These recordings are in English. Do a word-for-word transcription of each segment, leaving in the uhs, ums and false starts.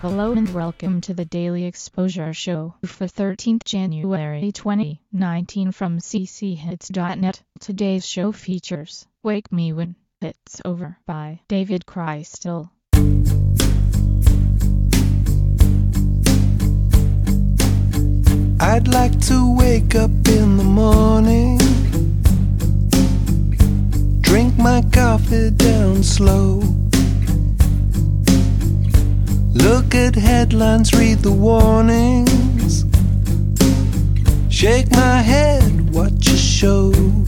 Hello and welcome to the Daily Exposure Show for thirteenth January twenty nineteen from c c hits dot net. Today's show features Wake Me When It's Over by David Crystal. I'd like to wake up in the morning, drink my coffee down slow, look at headlines, read the warnings, shake my head, watch a show.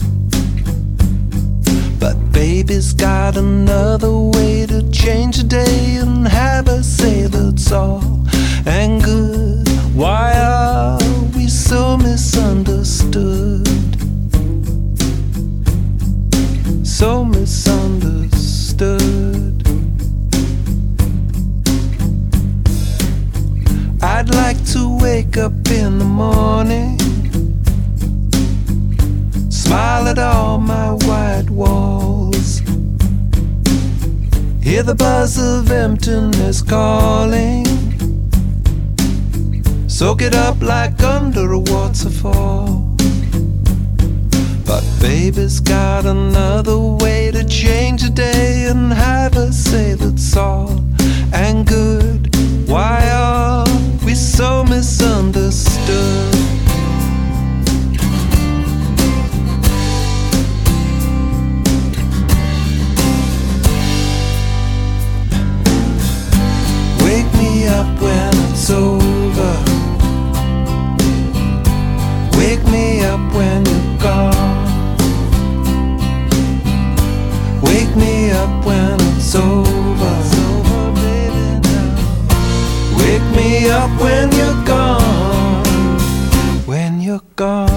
But baby's got another way to change the day and have a say that's all and good. Why are we so misunderstood? So misunderstood. I'd like to wake up in the morning, smile at all my white walls, hear the buzz of emptiness calling, soak it up like under a waterfall. But baby's got another way to change a day and have a say that's all and good. Why are we so misunderstood? Wake me up when it's over, wake me up when you're gone, wake me up when it's over, it's over, baby, now. Wake me up when you're gone, when you're gone.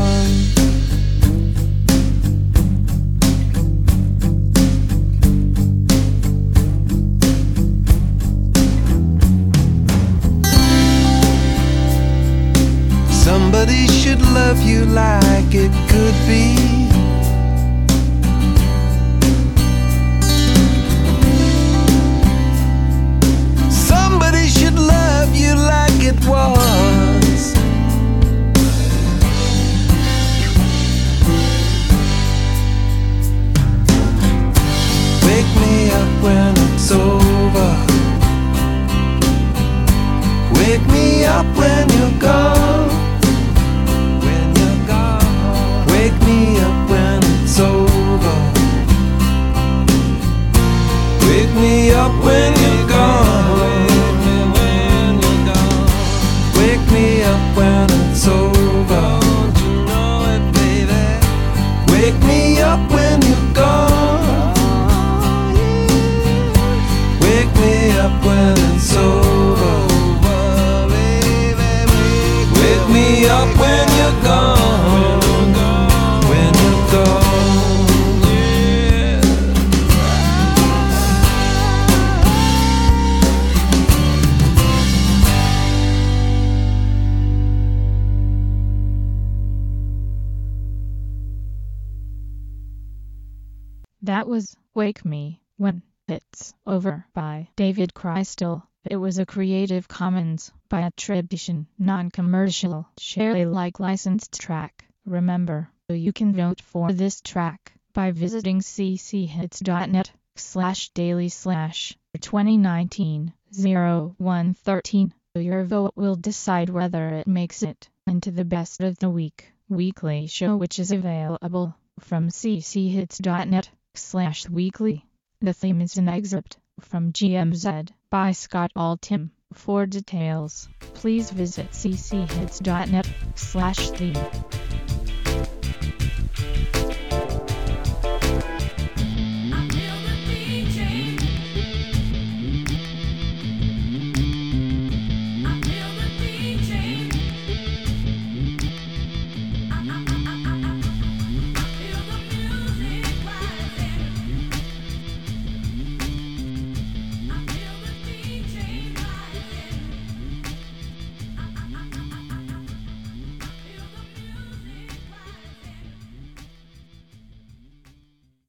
Somebody should love you like it could be. Somebody should love you like it was. Wake me up when it's over, wake me up when you're gone, wake me up when it's over, wake me up when you're gone, wake me up when it's over, don't you know it, baby? Wake me up when you're gone, wake me up when it's over, wake me up when you're gone, when you're gone, yeah. That was Wake Me When It's Over by David Crystal. It was a Creative Commons by attribution, non-commercial, share Alike licensed track. Remember, you can vote for this track by visiting c c hits dot net slash daily slash twenty nineteen oh one thirteen. Your vote will decide whether it makes it into the best of the week weekly show, which is available from c c hits dot net slash weekly. The theme is an excerpt from G M Z by Scott Altham. For details, please visit c c hits dot net slash theme.